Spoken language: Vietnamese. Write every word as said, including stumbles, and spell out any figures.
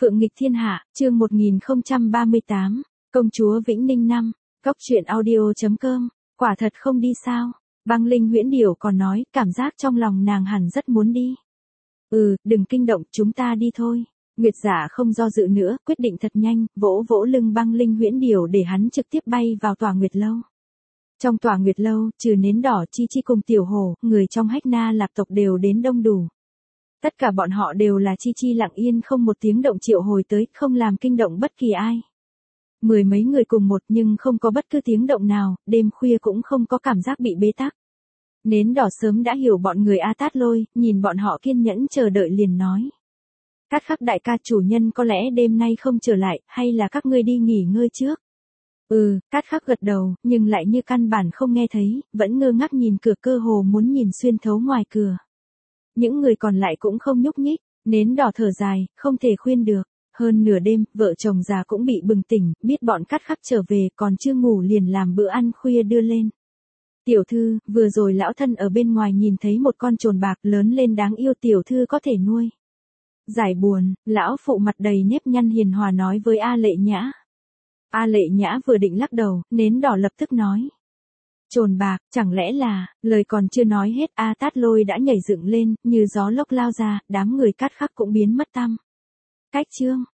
Phượng nghịch thiên hạ, chương một nghìn không trăm ba mươi tám, công chúa Vĩnh Ninh năm, góc truyện audio chấm com, quả thật không đi sao? Băng Linh Huyễn Điểu còn nói, cảm giác trong lòng nàng hẳn rất muốn đi. Ừ, đừng kinh động, chúng ta đi thôi. Nguyệt Giả không do dự nữa, quyết định thật nhanh, vỗ vỗ lưng Băng Linh Huyễn Điểu để hắn trực tiếp bay vào tòa Nguyệt Lâu. Trong tòa Nguyệt Lâu, trừ nến đỏ Chi Chi cùng Tiểu Hổ, người trong Hách Na Lạp tộc đều đến đông đủ. Tất cả bọn họ đều là Chi Chi lặng yên không một tiếng động triệu hồi tới, không làm kinh động bất kỳ ai. Mười mấy người cùng một nhưng không có bất cứ tiếng động nào, đêm khuya cũng không có cảm giác bị bế tắc. Nến đỏ sớm đã hiểu bọn người A Tát Lôi, nhìn bọn họ kiên nhẫn chờ đợi liền nói. Cát Khắc đại ca chủ nhân có lẽ đêm nay không trở lại, hay là các ngươi đi nghỉ ngơi trước? Ừ, Cát Khắc gật đầu, nhưng lại như căn bản không nghe thấy, vẫn ngơ ngác nhìn cửa cơ hồ muốn nhìn xuyên thấu ngoài cửa. Những người còn lại cũng không nhúc nhích, nến đỏ thở dài, không thể khuyên được. Hơn nửa đêm, vợ chồng già cũng bị bừng tỉnh, biết bọn Cát Khắc trở về, còn chưa ngủ liền làm bữa ăn khuya đưa lên. Tiểu thư, vừa rồi lão thân ở bên ngoài nhìn thấy một con trồn bạc lớn lên đáng yêu, tiểu thư có thể nuôi. Giải buồn, lão phụ mặt đầy nếp nhăn hiền hòa nói với A Lệ Nhã. A Lệ Nhã vừa định lắc đầu, nến đỏ lập tức nói. Trồn bạc, chẳng lẽ là, lời còn chưa nói hết, A Tát Lôi đã nhảy dựng lên, như gió lốc lao ra, đám người Cát Khắc cũng biến mất tăm. Cách chương,